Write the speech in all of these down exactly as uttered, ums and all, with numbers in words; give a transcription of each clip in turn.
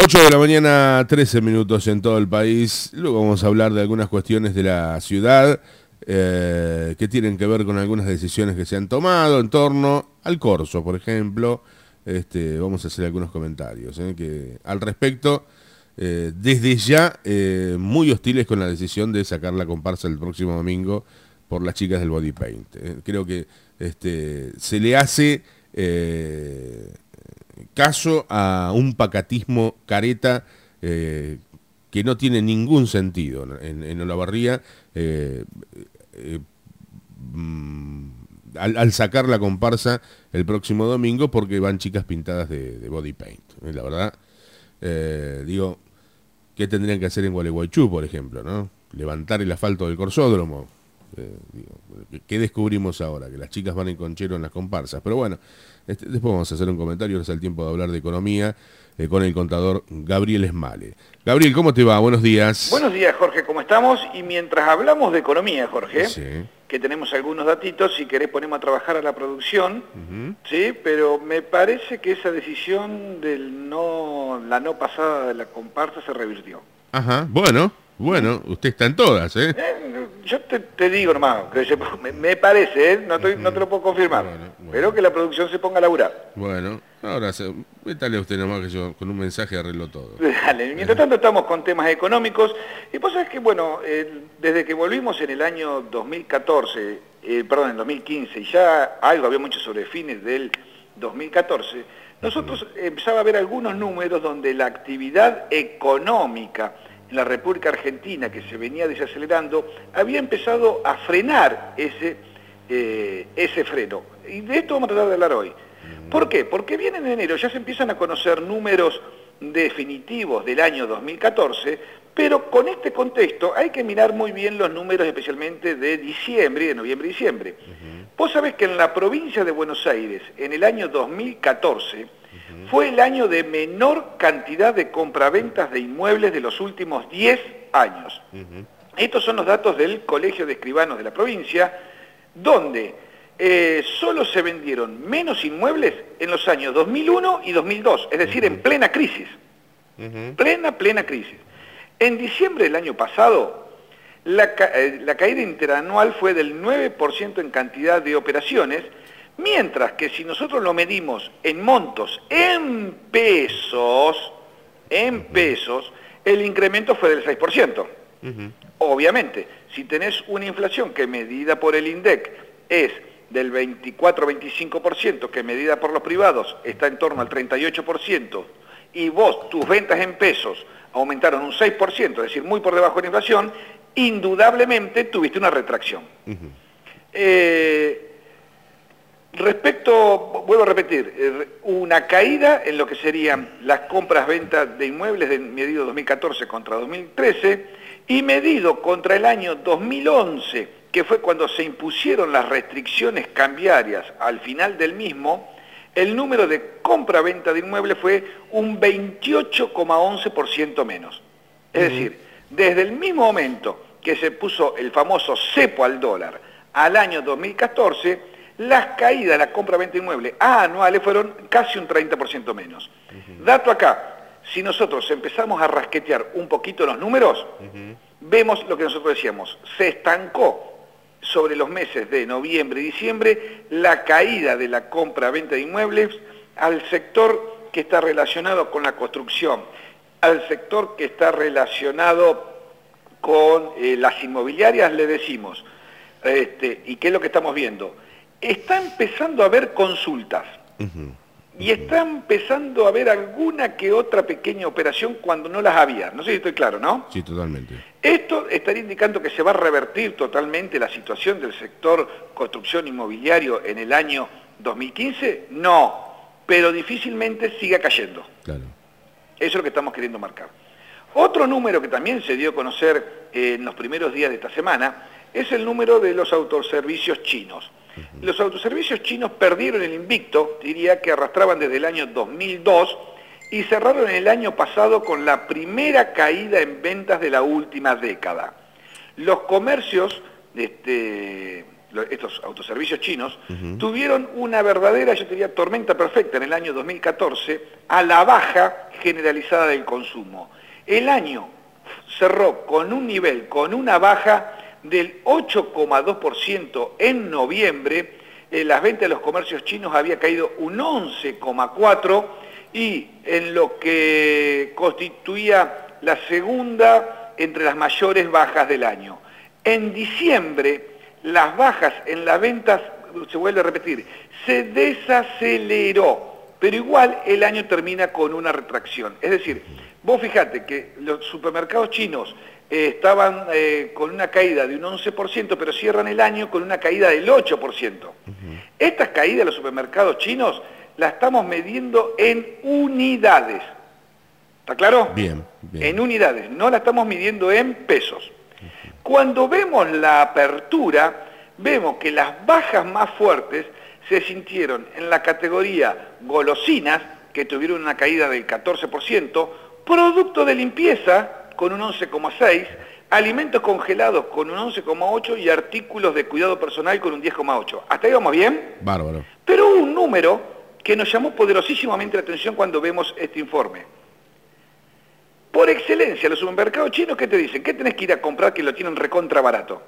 ocho de la mañana, trece minutos en todo el país. Luego vamos a hablar de algunas cuestiones de la ciudad eh, que tienen que ver con algunas decisiones que se han tomado en torno al corso, por ejemplo. Este, vamos a hacer algunos comentarios eh, que, al respecto, eh, desde ya eh, muy hostiles con la decisión de sacar la comparsa el próximo domingo por las chicas del Body Paint. Eh, creo que este, se le hace... Eh, caso a un pacatismo careta eh, que no tiene ningún sentido en, en Olavarría eh, eh, mm, al, al sacar la comparsa el próximo domingo porque van chicas pintadas de, de body paint. Eh, la verdad, eh, digo, ¿qué tendrían que hacer en Gualeguaychú, por ejemplo, no? Levantar el asfalto del corsódromo. Eh, digo, ¿qué descubrimos ahora? Que las chicas van en conchero en las comparsas. Pero bueno, este, después vamos a hacer un comentario, ahora es el tiempo de hablar de economía eh, con el contador Gabriel Esmale. Gabriel, ¿cómo te va? Buenos días. Buenos días, Jorge, ¿cómo estamos? Y mientras hablamos de economía, Jorge, sí. que tenemos algunos datitos, si querés ponemos a trabajar a la producción, uh-huh. ¿sí? Pero me parece que esa decisión del no, la no pasada de la comparsa se revirtió. Ajá, bueno. Bueno, usted está en todas, ¿eh? eh yo te, te digo nomás, que se, me, me parece, ¿eh? No, estoy, no te lo puedo confirmar, bueno, bueno. Pero que la producción se ponga a laburar. Bueno, ahora, se, métale a usted nomás que yo con un mensaje arreglo todo. Dale, mientras tanto estamos con temas económicos, y vos sabés que, bueno, eh, desde que volvimos en el año dos mil catorce, eh, perdón, en dos mil quince, y ya algo había mucho sobre fines del dos mil catorce, nosotros uh-huh. empezaba a ver algunos números donde la actividad económica en la República Argentina, que se venía desacelerando, había empezado a frenar ese, eh, ese freno. Y de esto vamos a tratar de hablar hoy. ¿Por qué? Porque viene en enero, ya se empiezan a conocer números definitivos del año dos mil catorce, pero con este contexto hay que mirar muy bien los números, especialmente de diciembre, de noviembre y diciembre. Uh-huh. Vos sabés que en la provincia de Buenos Aires, en el año dos mil catorce, fue el año de menor cantidad de compraventas de inmuebles de los últimos diez años. Uh-huh. Estos son los datos del Colegio de Escribanos de la provincia, donde eh, solo se vendieron menos inmuebles en los años dos mil uno y dos mil dos, es decir, uh-huh. en plena crisis. Uh-huh. Plena, plena crisis. En diciembre del año pasado, la, ca eh, la caída interanual fue del nueve por ciento en cantidad de operaciones, mientras que si nosotros lo medimos en montos, en pesos, en pesos, el incremento fue del seis por ciento. Uh-huh. Obviamente, si tenés una inflación que medida por el INDEC es del veinticuatro a veinticinco por ciento, que medida por los privados está en torno al treinta y ocho por ciento, y vos, tus ventas en pesos aumentaron un seis por ciento, es decir, muy por debajo de la inflación, indudablemente tuviste una retracción. Uh-huh. eh, Respecto, vuelvo a repetir, una caída en lo que serían las compras-ventas de inmuebles de medido dos mil catorce contra dos mil trece y medido contra el año dos mil once, que fue cuando se impusieron las restricciones cambiarias al final del mismo, el número de compra-venta de inmuebles fue un veintiocho coma once por ciento menos. Es uh-huh. decir, desde el mismo momento que se puso el famoso cepo al dólar al año dos mil catorce, las caídas de la compra-venta inmueble anuales fueron casi un treinta por ciento menos. Uh-huh. Dato acá, si nosotros empezamos a rasquetear un poquito los números, uh-huh. vemos lo que nosotros decíamos, se estancó sobre los meses de noviembre y diciembre la caída de la compra-venta de inmuebles al sector que está relacionado con la construcción, al sector que está relacionado con eh, las inmobiliarias, le decimos, este, ¿y qué es lo que estamos viendo? Está empezando a haber consultas uh-huh. y está empezando a haber alguna que otra pequeña operación cuando no las había. No sé si estoy claro, ¿no? Sí, totalmente. Esto estaría indicando que se va a revertir totalmente la situación del sector construcción inmobiliario en el año dos mil quince. No, pero difícilmente siga cayendo. Claro. Eso es lo que estamos queriendo marcar. Otro número que también se dio a conocer en los primeros días de esta semana es el número de los autoservicios chinos. Los autoservicios chinos perdieron el invicto, diría que arrastraban desde el año dos mil dos y cerraron el año pasado con la primera caída en ventas de la última década. Los comercios, este, estos autoservicios chinos, uh-huh. tuvieron una verdadera, yo diría, tormenta perfecta en el año dos mil catorce a la baja generalizada del consumo. El año cerró con un nivel, con una baja del ocho coma dos por ciento en noviembre, eh, las ventas de los comercios chinos había caído un once coma cuatro por ciento y en lo que constituía la segunda entre las mayores bajas del año. En diciembre, las bajas en las ventas, se vuelve a repetir, se desaceleró, pero igual el año termina con una retracción. Es decir, vos fijate que los supermercados chinos eh, estaban eh, con una caída de un once por ciento, pero cierran el año con una caída del ocho por ciento. Uh-huh. Estas caídas de los supermercados chinos la estamos midiendo en unidades. ¿Está claro? Bien, bien. En unidades, no la estamos midiendo en pesos. Cuando vemos la apertura, vemos que las bajas más fuertes se sintieron en la categoría golosinas, que tuvieron una caída del catorce por ciento, producto de limpieza, con un once coma seis por ciento, alimentos congelados con un once coma ocho por ciento y artículos de cuidado personal con un diez coma ocho por ciento. ¿Hasta ahí vamos bien? Bárbaro. Pero hubo un número que nos llamó poderosísimamente la atención cuando vemos este informe. Por excelencia, los supermercados chinos, ¿qué te dicen? ¿Qué tenés que ir a comprar que lo tienen recontra barato?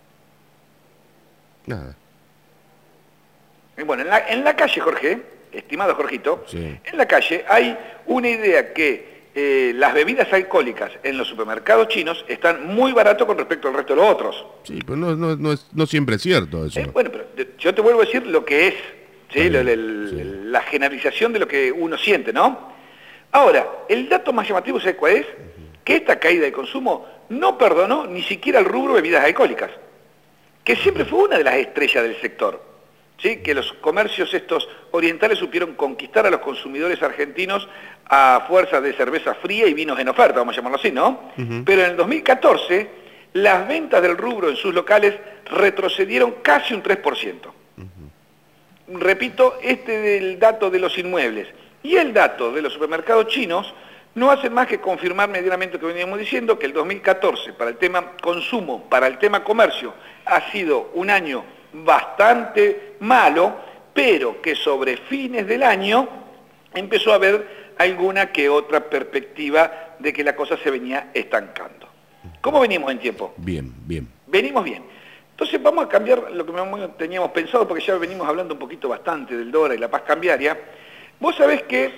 Nada. Bueno, en la, en la calle, Jorge, estimado Jorgito, sí. en la calle hay una idea que eh, las bebidas alcohólicas en los supermercados chinos están muy baratos con respecto al resto de los otros. Sí, pero no, no, no, es, no siempre es cierto eso. Eh, bueno, pero yo te vuelvo a decir lo que es, ¿sí? Bien, el, el, sí. la generalización de lo que uno siente, ¿no? Ahora, el dato más llamativo, ¿sabes cuál es? Que esta caída de consumo no perdonó ni siquiera el rubro bebidas alcohólicas, que siempre fue una de las estrellas del sector, ¿sí? Que los comercios estos orientales supieron conquistar a los consumidores argentinos a fuerza de cerveza fría y vinos en oferta, vamos a llamarlo así, ¿no? Uh-huh. Pero en el dos mil catorce, las ventas del rubro en sus locales retrocedieron casi un tres por ciento. Uh-huh. Repito, este del dato de los inmuebles y el dato de los supermercados chinos no hacen más que confirmar medianamente lo que veníamos diciendo, que el dos mil catorce para el tema consumo, para el tema comercio, ha sido un año bastante malo, pero que sobre fines del año empezó a haber alguna que otra perspectiva de que la cosa se venía estancando. ¿Cómo venimos en tiempo? Bien, bien. Venimos bien. Entonces vamos a cambiar lo que teníamos pensado, porque ya venimos hablando un poquito bastante del dólar y la paz cambiaria. Vos sabés que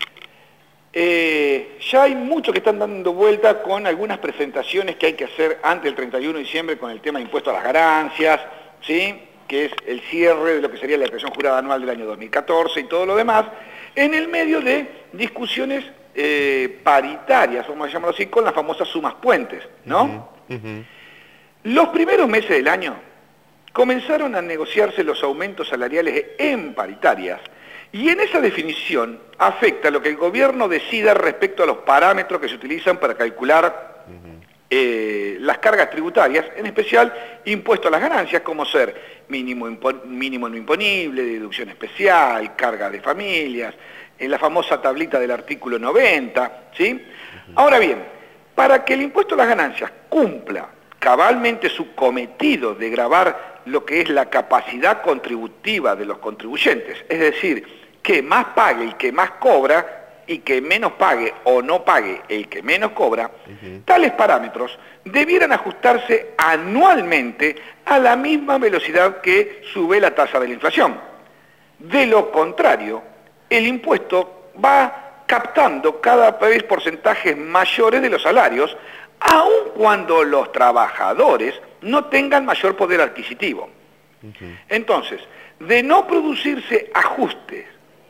eh, ya hay muchos que están dando vuelta con algunas presentaciones que hay que hacer antes del treinta y uno de diciembre con el tema de impuesto a las ganancias, ¿sí? Que es el cierre de lo que sería la declaración jurada anual del año dos mil catorce y todo lo demás, en el medio de discusiones eh, paritarias, vamos a llamarlo así, con las famosas sumas puentes, ¿no? Uh-huh, uh-huh. Los primeros meses del año comenzaron a negociarse los aumentos salariales en paritarias, y en esa definición afecta lo que el gobierno decida respecto a los parámetros que se utilizan para calcular uh-huh. eh, las cargas tributarias, en especial impuesto a las ganancias, como ser mínimo, impo- mínimo no imponible, deducción especial, carga de familias, en la famosa tablita del artículo noventa, ¿sí? Uh-huh. Ahora bien, para que el impuesto a las ganancias cumpla cabalmente su cometido de gravar lo que es la capacidad contributiva de los contribuyentes, es decir, que más pague el que más cobra y que menos pague o no pague el que menos cobra, uh-huh. tales parámetros debieran ajustarse anualmente a la misma velocidad que sube la tasa de la inflación. De lo contrario, el impuesto va captando cada vez porcentajes mayores de los salarios, aun cuando los trabajadores no tengan mayor poder adquisitivo. Uh-huh. Entonces, de no producirse ajustes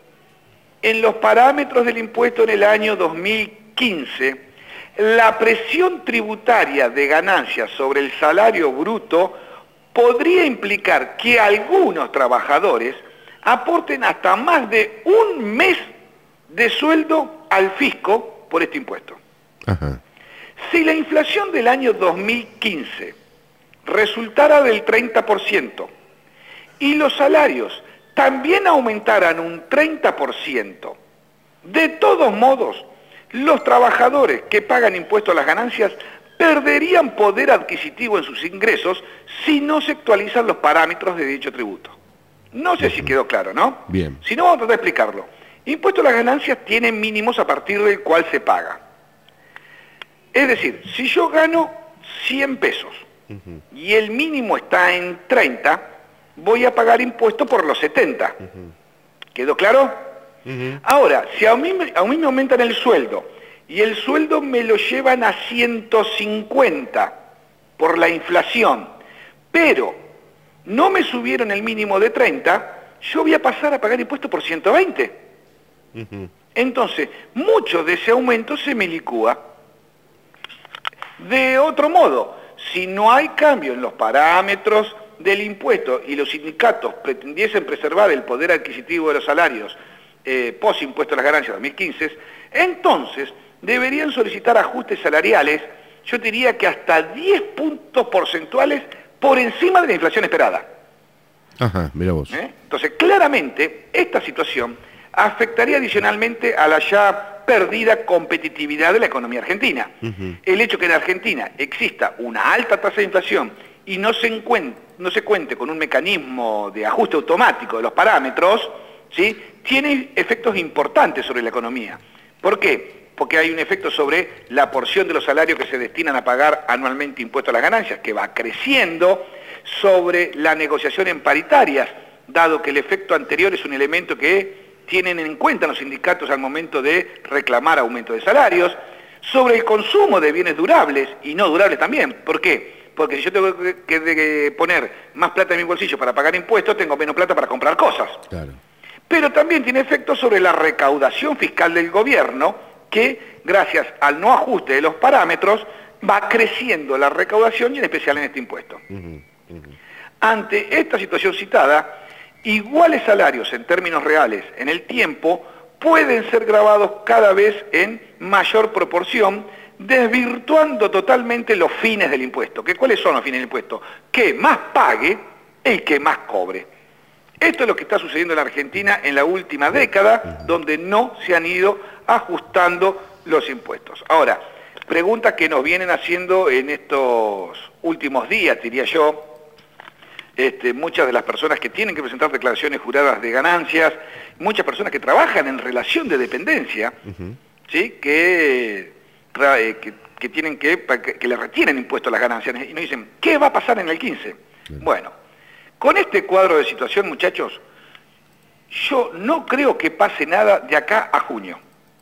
en los parámetros del impuesto en el año dos mil quince, la presión tributaria de ganancias sobre el salario bruto podría implicar que algunos trabajadores aporten hasta más de un mes de sueldo al fisco por este impuesto. Uh-huh. Si la inflación del año dos mil quince resultara del treinta por ciento y los salarios también aumentaran un treinta por ciento, de todos modos, los trabajadores que pagan impuestos a las ganancias perderían poder adquisitivo en sus ingresos si no se actualizan los parámetros de dicho tributo. No sé si quedó claro, ¿no? Bien. Si no, vamos a tratar de explicarlo. Impuesto a las ganancias tiene mínimos a partir del cual se paga. Es decir, si yo gano cien pesos uh-huh. y el mínimo está en treinta, voy a pagar impuesto por los setenta. Uh-huh. ¿Quedó claro? Uh-huh. Ahora, si a mí, a mí me aumentan el sueldo y el sueldo me lo llevan a ciento cincuenta por la inflación, pero no me subieron el mínimo de treinta, yo voy a pasar a pagar impuesto por ciento veinte. Uh-huh. Entonces, mucho de ese aumento se me licúa. De otro modo, si no hay cambio en los parámetros del impuesto y los sindicatos pretendiesen preservar el poder adquisitivo de los salarios eh, post impuesto a las ganancias dos mil quince, entonces deberían solicitar ajustes salariales, yo diría que hasta diez puntos porcentuales por encima de la inflación esperada. Ajá, mira vos. ¿Eh? Entonces, claramente, esta situación afectaría adicionalmente a la ya perdida competitividad de la economía argentina. Uh-huh. El hecho que en Argentina exista una alta tasa de inflación y no se, no se cuente con un mecanismo de ajuste automático de los parámetros, ¿sí?, tiene efectos importantes sobre la economía. ¿Por qué? Porque hay un efecto sobre la porción de los salarios que se destinan a pagar anualmente impuestos a las ganancias, que va creciendo, sobre la negociación en paritarias, dado que el efecto anterior es un elemento que tienen en cuenta los sindicatos al momento de reclamar aumento de salarios, sobre el consumo de bienes durables y no durables también. ¿Por qué? Porque si yo tengo que, que, que poner más plata en mi bolsillo para pagar impuestos, tengo menos plata para comprar cosas. Claro. Pero también tiene efectos sobre la recaudación fiscal del gobierno, que gracias al no ajuste de los parámetros va creciendo la recaudación y en especial en este impuesto. Uh-huh, uh-huh. Ante esta situación citada, iguales salarios en términos reales en el tiempo pueden ser grabados cada vez en mayor proporción, desvirtuando totalmente los fines del impuesto. ¿Que ¿Cuáles son los fines del impuesto? Que más pague el que más cobre. Esto es lo que está sucediendo en la Argentina en la última década, donde no se han ido ajustando los impuestos. Ahora, preguntas que nos vienen haciendo en estos últimos días, diría yo, Este, muchas de las personas que tienen que presentar declaraciones juradas de ganancias, muchas personas que trabajan en relación de dependencia, uh-huh. ¿sí?, que, que, que tienen que, que le retienen impuestos a las ganancias, y nos dicen, ¿qué va a pasar en el quince? Uh-huh. Bueno, con este cuadro de situación, muchachos, yo no creo que pase nada de acá a junio.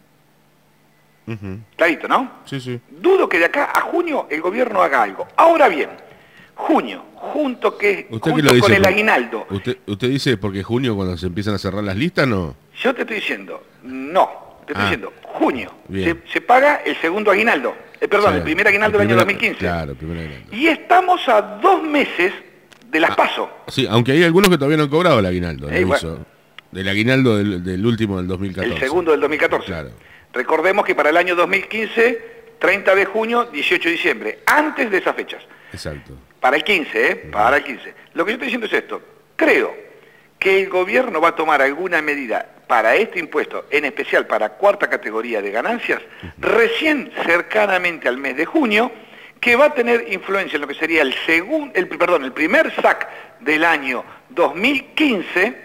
Uh-huh. Clarito, ¿no? Sí, sí. Dudo que de acá a junio el gobierno haga algo. Ahora bien, junio, junto, que, ¿Usted junto lo dice con el por, aguinaldo. Usted, ¿Usted dice porque junio cuando se empiezan a cerrar las listas, no? Yo te estoy diciendo, no, te estoy ah, diciendo, junio, se, se paga el segundo aguinaldo, eh, perdón, sí, el primer aguinaldo del año dos mil quince. Claro, el primer aguinaldo. Y estamos a dos meses de las ah, PASO. Sí, aunque hay algunos que todavía no han cobrado el aguinaldo, ¿no? Eh, bueno, hizo, del aguinaldo del, del último del dos mil catorce. El segundo del dos mil catorce. Claro. Recordemos que para el año dos mil quince, treinta de junio, dieciocho de diciembre, antes de esas fechas. Exacto. Para el quince, ¿eh? Para el quince. Lo que yo estoy diciendo es esto. Creo que el gobierno va a tomar alguna medida para este impuesto, en especial para cuarta categoría de ganancias, uh-huh. recién cercanamente al mes de junio, que va a tener influencia en lo que sería el segundo, el, perdón, el primer S A C del año dos mil quince,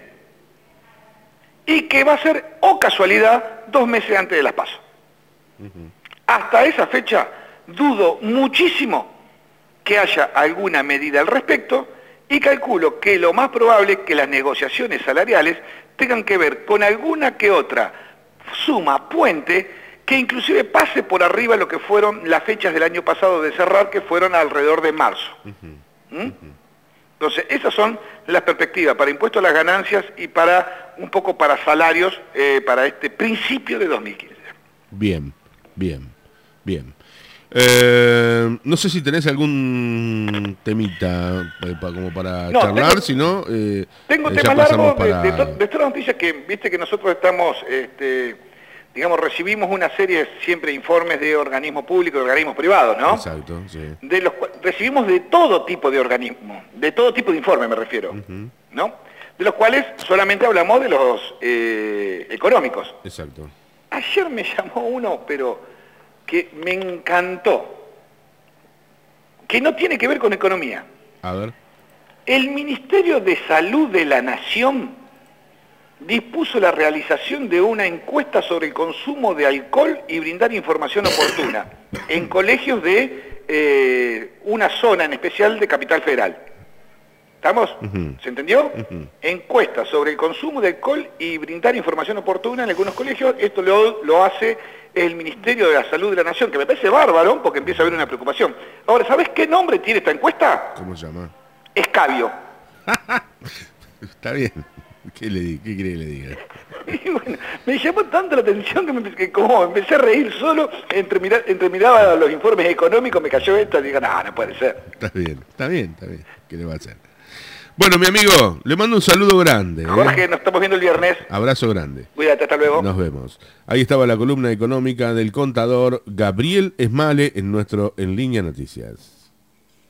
y que va a ser, o casualidad, dos meses antes de las PASO. Uh-huh. Hasta esa fecha dudo muchísimo que haya alguna medida al respecto, y calculo que lo más probable es que las negociaciones salariales tengan que ver con alguna que otra suma puente que inclusive pase por arriba lo que fueron las fechas del año pasado de cerrar, que fueron alrededor de marzo. Uh-huh. ¿Mm? Uh-huh. Entonces, esas son las perspectivas para impuestos a las ganancias y para un poco para salarios eh, para este principio de dos mil quince. Bien, bien, bien. Eh, no sé si tenés algún temita eh, pa, como para no, charlar, tengo, si no... Eh, tengo eh, tema largo para... de, de, de todas las noticias que, viste que nosotros estamos, este, digamos, recibimos una serie siempre de informes de organismos públicos y organismos privados, ¿no? Exacto, sí. De los, recibimos de todo tipo de organismos, de todo tipo de informes me refiero, uh-huh. ¿no? De los cuales solamente hablamos de los eh, económicos. Exacto. Ayer me llamó uno, pero... que me encantó, que no tiene que ver con economía. A ver. El Ministerio de Salud de la Nación dispuso la realización de una encuesta sobre el consumo de alcohol y brindar información oportuna en colegios de eh, una zona en especial de Capital Federal. ¿Estamos? Uh-huh. ¿Se entendió? Uh-huh. Encuesta sobre el consumo de alcohol y brindar información oportuna en algunos colegios. Esto lo, lo hace el Ministerio de la Salud de la Nación, que me parece bárbaro porque empieza a haber una preocupación. Ahora, ¿sabes qué nombre tiene esta encuesta? ¿Cómo se llama? Escabio. Está bien. ¿Qué, le, ¿Qué quiere que le diga? Y bueno, me llamó tanto la atención que, me, que como empecé a reír solo, entre, mirar, entre miraba los informes económicos, me cayó esto y digo, no, no puede ser. Está bien, está bien, está bien. ¿Qué le va a hacer? Bueno, mi amigo, le mando un saludo grande. ¿eh? Jorge, nos estamos viendo el viernes. Abrazo grande. Cuídate, hasta luego. Nos vemos. Ahí estaba la columna económica del contador Gabriel Esmale en nuestro En Línea Noticias.